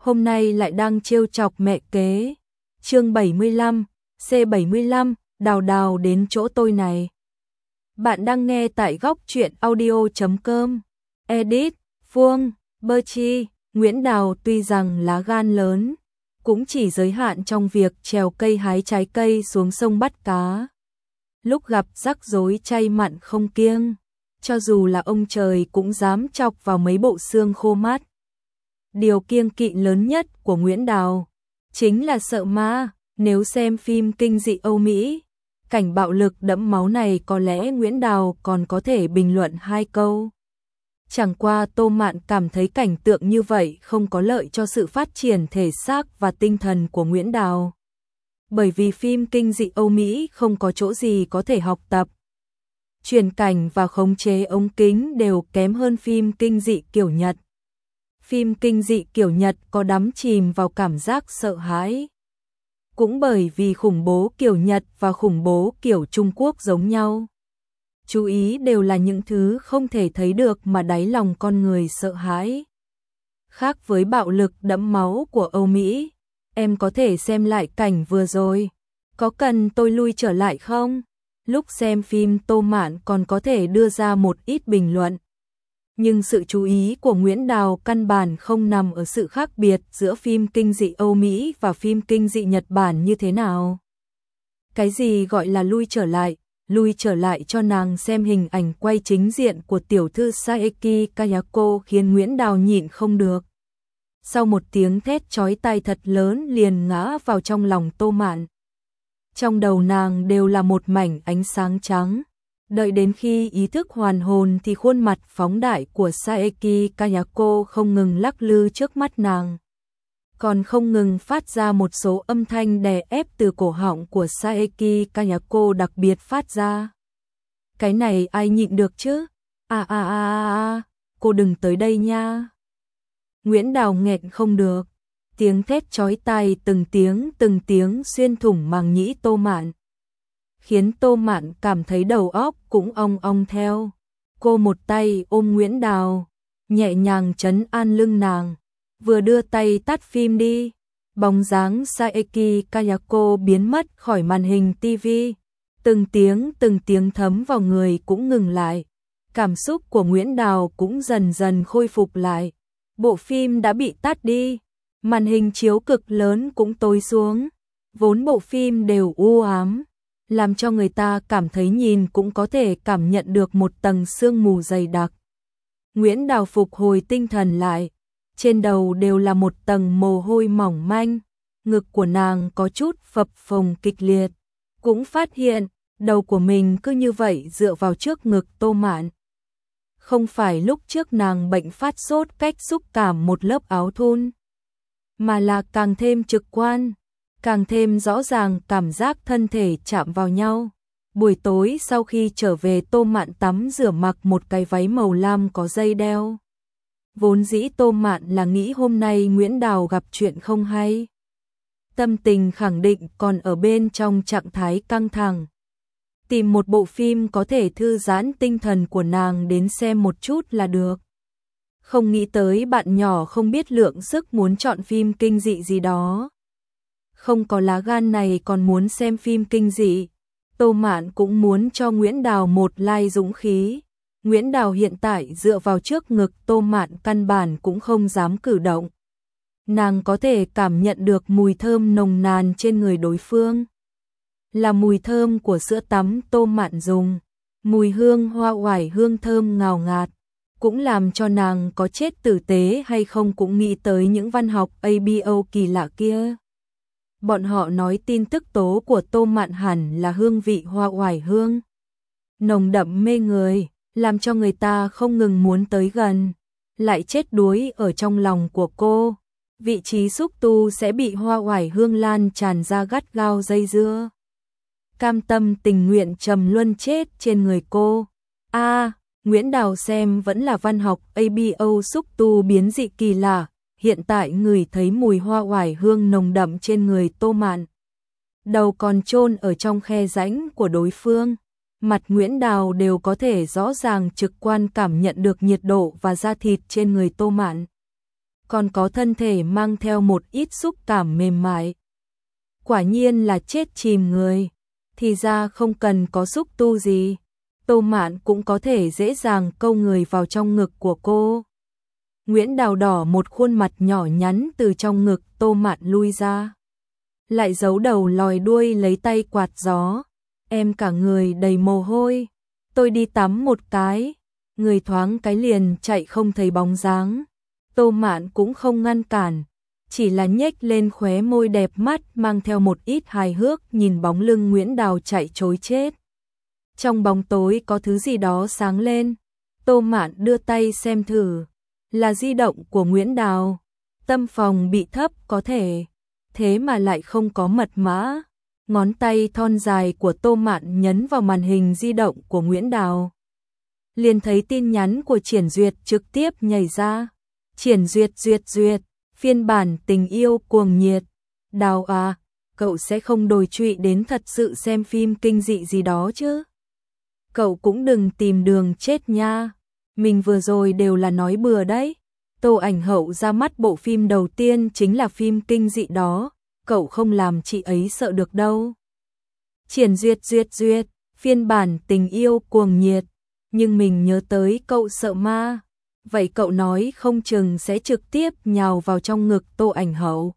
hôm nay lại đang trêu chọc mẹ kế. Chương 75, C75, đào đào đến chỗ tôi này. Bạn đang nghe tại góc truyện audio.com. Edit, Phương, Berchi, Nguyễn Đào tuy rằng lá gan lớn, cũng chỉ giới hạn trong việc trèo cây hái trái cây xuống sông bắt cá. Lúc gặp rắc rối chay mặn không kiêng, cho dù là ông trời cũng dám chọc vào mấy bộ xương khô mát. Điều kiêng kỵ lớn nhất của Nguyễn Đào chính là sợ ma. Nếu xem phim kinh dị Âu Mỹ, cảnh bạo lực đẫm máu này có lẽ Nguyễn Đào còn có thể bình luận 2 câu. Chẳng qua Tô Mạn cảm thấy cảnh tượng như vậy không có lợi cho sự phát triển thể xác và tinh thần của Nguyễn Đào. Bởi vì phim kinh dị Âu Mỹ không có chỗ gì có thể học tập. Chuyển cảnh và khống chế ống kính đều kém hơn phim kinh dị kiểu Nhật. Phim kinh dị kiểu Nhật có đắm chìm vào cảm giác sợ hãi. Cũng bởi vì khủng bố kiểu Nhật và khủng bố kiểu Trung Quốc giống nhau. Chú ý đều là những thứ không thể thấy được mà đáy lòng con người sợ hãi. Khác với bạo lực đẫm máu của Âu Mỹ, em có thể xem lại cảnh vừa rồi. Có cần tôi lui trở lại không? Lúc xem phim Tô Mạn còn có thể đưa ra một ít bình luận. Nhưng sự chú ý của Nguyễn Đào căn bản không nằm ở sự khác biệt giữa phim kinh dị Âu Mỹ và phim kinh dị Nhật Bản như thế nào. Cái gì gọi là lui trở lại cho nàng xem hình ảnh quay chính diện của tiểu thư Saeki Kayako khiến Nguyễn Đào nhịn không được. Sau một tiếng thét chói tai thật lớn liền ngã vào trong lòng Tô Mạn. Trong đầu nàng đều là một mảnh ánh sáng trắng. Đợi đến khi ý thức hoàn hồn thì khuôn mặt phóng đại của Saeki Kayako không ngừng lắc lư trước mắt nàng. Còn không ngừng phát ra một số âm thanh đè ép từ cổ họng của Saeki Kayako đặc biệt phát ra. Cái này ai nhịn được chứ? Cô đừng tới đây nha. Nguyễn Đào nghẹn không được. Tiếng thét chói tai từng tiếng xuyên thủng màng nhĩ Tô Mạn. Khiến Tô Mạn cảm thấy đầu óc cũng ong ong theo. Cô một tay ôm Nguyễn Đào, nhẹ nhàng trấn an lưng nàng, vừa đưa tay tắt phim đi. Bóng dáng Saeki Kayako biến mất khỏi màn hình tivi. Từng tiếng thấm vào người cũng ngừng lại. Cảm xúc của Nguyễn Đào cũng dần dần khôi phục lại. Bộ phim đã bị tắt đi. Màn hình chiếu cực lớn cũng tối xuống. Vốn bộ phim đều u ám, làm cho người ta cảm thấy nhìn cũng có thể cảm nhận được một tầng sương mù dày đặc. Nguyễn Đào phục hồi tinh thần lại, trên đầu đều là một tầng mồ hôi mỏng manh, ngực của nàng có chút phập phồng kịch liệt, cũng phát hiện đầu của mình cứ như vậy dựa vào trước ngực Tô Mạn. Không phải lúc trước nàng bệnh phát sốt cách xúc cảm một lớp áo thun, mà là càng thêm trực quan, càng thêm rõ ràng cảm giác thân thể chạm vào nhau. Buổi tối sau khi trở về Tô Mạn tắm rửa mặc một cái váy màu lam có dây đeo. Vốn dĩ Tô Mạn là nghĩ hôm nay Nguyễn Đào gặp chuyện không hay. Tâm tình khẳng định còn ở bên trong trạng thái căng thẳng. Tìm một bộ phim có thể thư giãn tinh thần của nàng đến xem một chút là được. Không nghĩ tới bạn nhỏ không biết lượng sức muốn chọn phim kinh dị gì đó. Không có lá gan này còn muốn xem phim kinh dị. Tô Mạn cũng muốn cho Nguyễn Đào một lai dũng khí. Nguyễn Đào hiện tại dựa vào trước ngực Tô Mạn căn bản cũng không dám cử động. Nàng có thể cảm nhận được mùi thơm nồng nàn trên người đối phương. Là mùi thơm của sữa tắm Tô Mạn dùng. Mùi hương hoa oải hương thơm ngào ngạt. Cũng làm cho nàng có chết tử tế hay không cũng nghĩ tới những văn học ABO kỳ lạ kia. Bọn họ nói tin tức tố của Tô Mạn hẳn là hương vị hoa oải hương. Nồng đậm mê người, làm cho người ta không ngừng muốn tới gần. Lại chết đuối ở trong lòng của cô. Vị trí xúc tu sẽ bị hoa oải hương lan tràn ra gắt gao dây dưa. Cam tâm tình nguyện trầm luân chết trên người cô. Nguyễn Đào xem vẫn là văn học ABO xúc tu biến dị kỳ lạ. Hiện tại ngửi thấy mùi hoa oải hương nồng đậm trên người Tô Mạn. Đầu còn chôn ở trong khe rãnh của đối phương. Mặt Nguyễn Đào đều có thể rõ ràng trực quan cảm nhận được nhiệt độ và da thịt trên người Tô Mạn. còn có thân thể mang theo một ít xúc cảm mềm mại. Quả nhiên là chết chìm người, thì ra không cần có xúc tu gì, Tô Mạn cũng có thể dễ dàng câu người vào trong ngực của cô. Nguyễn Đào đỏ một khuôn mặt nhỏ nhắn từ trong ngực Tô Mạn lui ra, lại giấu đầu lòi đuôi lấy tay quạt gió. Em cả người đầy mồ hôi, tôi đi tắm một cái. Người thoáng cái liền chạy không thấy bóng dáng. Tô Mạn cũng không ngăn cản, chỉ là nhếch lên khóe môi đẹp mắt mang theo một ít hài hước nhìn bóng lưng Nguyễn Đào chạy trối chết. Trong bóng tối có thứ gì đó sáng lên, Tô Mạn đưa tay xem thử, là di động của Nguyễn Đào. Tâm phòng bị thấp có thể, thế mà lại không có mật mã. Ngón tay thon dài của Tô Mạn nhấn vào màn hình di động của Nguyễn Đào, liền thấy tin nhắn của Triển Duyệt trực tiếp nhảy ra. Triển Duyệt, phiên bản tình yêu cuồng nhiệt. Đào à, cậu sẽ không đồi trụy đến thật sự xem phim kinh dị gì đó chứ? Cậu cũng đừng tìm đường chết nha. Mình vừa rồi đều là nói bừa đấy. Tô Ảnh Hậu ra mắt bộ phim đầu tiên chính là phim kinh dị đó, cậu không làm chị ấy sợ được đâu. Triển Duyệt, phiên bản tình yêu cuồng nhiệt. Nhưng mình nhớ tới cậu sợ ma. Vậy cậu nói không chừng sẽ trực tiếp nhào vào trong ngực Tô Ảnh Hậu.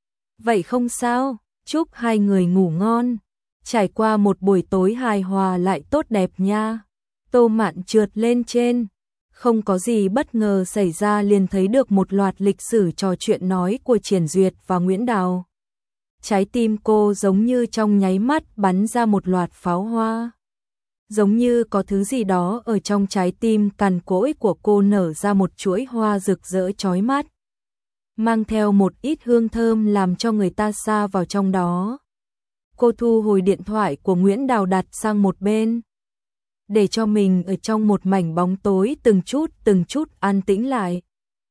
Vậy không sao, chúc hai người ngủ ngon. Trải qua một buổi tối hài hòa lại tốt đẹp nha. Tô Mạn trượt lên trên. Không có gì bất ngờ xảy ra liền thấy được một loạt lịch sử trò chuyện nói của Triển Duyệt và Nguyễn Đào. Trái tim cô giống như trong nháy mắt bắn ra một loạt pháo hoa. Giống như có thứ gì đó ở trong trái tim cằn cỗi của cô nở ra một chuỗi hoa rực rỡ chói mắt, mang theo một ít hương thơm làm cho người ta sa vào trong đó. Cô thu hồi điện thoại của Nguyễn Đào đặt sang một bên, để cho mình ở trong một mảnh bóng tối từng chút an tĩnh lại.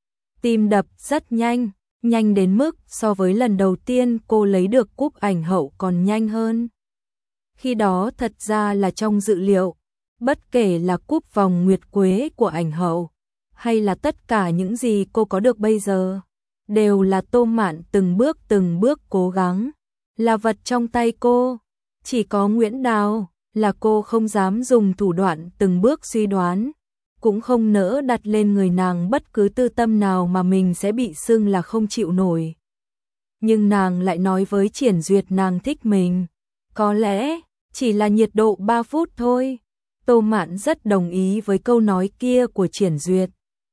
Tim đập rất nhanh, nhanh đến mức so với lần đầu tiên cô lấy được cúp ảnh hậu còn nhanh hơn. Khi đó thật ra là trong dự liệu, bất kể là cúp vòng nguyệt quế của ảnh hậu, hay là tất cả những gì cô có được bây giờ, đều là Tô Mạn từng bước cố gắng, là vật trong tay cô. Chỉ có Nguyễn Đào là cô không dám dùng thủ đoạn từng bước suy đoán, cũng không nỡ đặt lên người nàng bất cứ tư tâm nào mà mình sẽ bị xưng là không chịu nổi. Nhưng nàng lại nói với Triển Duyệt nàng thích mình, có lẽ chỉ là nhiệt độ 3 phút thôi. Tô Mạn rất đồng ý với câu nói kia của Triển Duyệt.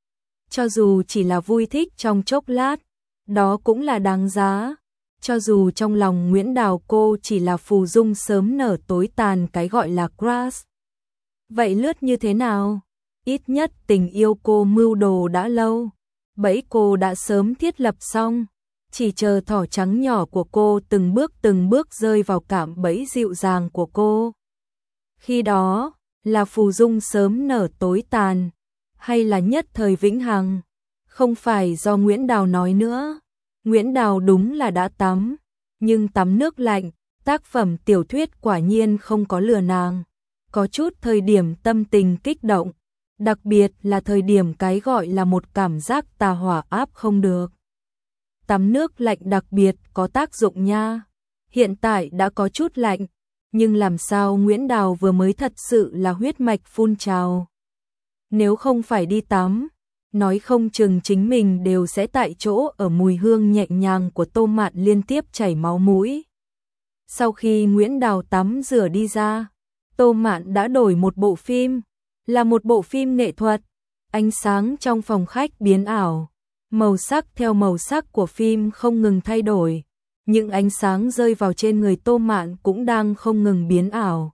Cho dù chỉ là vui thích trong chốc lát, đó cũng là đáng giá. Cho dù trong lòng Nguyễn Đào cô chỉ là phù dung sớm nở tối tàn cái gọi là crush. Vậy lướt như thế nào? Ít nhất tình yêu cô mưu đồ đã lâu, bẫy cô đã sớm thiết lập xong, chỉ chờ thỏ trắng nhỏ của cô từng bước rơi vào cạm bẫy dịu dàng của cô. Khi đó, là phù dung sớm nở tối tàn, hay là nhất thời vĩnh hằng? Không phải do Nguyễn Đào nói nữa. Nguyễn Đào đúng là đã tắm, nhưng tắm nước lạnh, tác phẩm tiểu thuyết quả nhiên không có lừa nàng. Có chút thời điểm tâm tình kích động, đặc biệt là thời điểm cái gọi là một cảm giác tà hỏa áp không được. Tắm nước lạnh đặc biệt có tác dụng nha. Hiện tại đã có chút lạnh, nhưng làm sao Nguyễn Đào vừa mới thật sự là huyết mạch phun trào. Nếu không phải đi tắm, nói không chừng chính mình đều sẽ tại chỗ ở mùi hương nhẹ nhàng của Tô Mạn liên tiếp chảy máu mũi. Sau khi Nguyễn Đào tắm rửa đi ra, Tô Mạn đã đổi một bộ phim, là một bộ phim nghệ thuật. Ánh sáng trong phòng khách biến ảo, màu sắc theo màu sắc của phim không ngừng thay đổi. Những ánh sáng rơi vào trên người Tô Mạn cũng đang không ngừng biến ảo.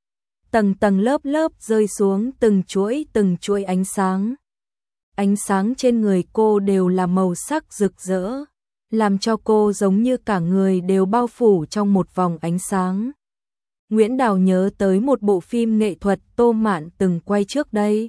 Tầng tầng lớp lớp rơi xuống từng chuỗi ánh sáng. Ánh sáng trên người cô đều là màu sắc rực rỡ, làm cho cô giống như cả người đều bao phủ trong một vòng ánh sáng. Nguyễn Đào nhớ tới một bộ phim nghệ thuật Tô Mạn từng quay trước đây.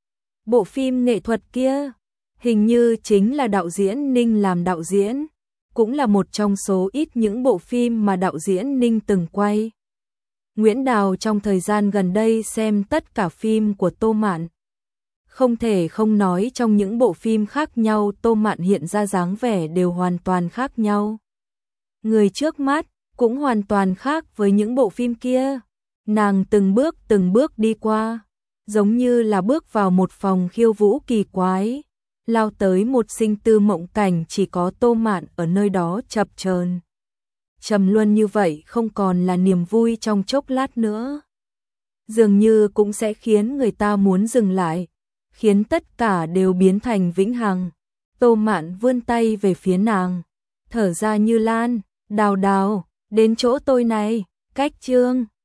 Bộ phim nghệ thuật kia, hình như chính là đạo diễn Ninh làm đạo diễn, cũng là một trong số ít những bộ phim mà đạo diễn Ninh từng quay. Nguyễn Đào trong thời gian gần đây xem tất cả phim của Tô Mạn. Không thể không nói trong những bộ phim khác nhau Tô Mạn hiện ra dáng vẻ đều hoàn toàn khác nhau. Người trước mắt cũng hoàn toàn khác với những bộ phim kia. Nàng từng bước đi qua, giống như là bước vào một phòng khiêu vũ kỳ quái, lao tới một sinh tư mộng cảnh chỉ có Tô Mạn ở nơi đó chập chờn. Trầm luân như vậy không còn là niềm vui trong chốc lát nữa. Dường như cũng sẽ khiến người ta muốn dừng lại, khiến tất cả đều biến thành vĩnh hằng. Tô Mạn vươn tay về phía nàng, thở ra như lan, đào đào, đến chỗ tôi này, cách chương.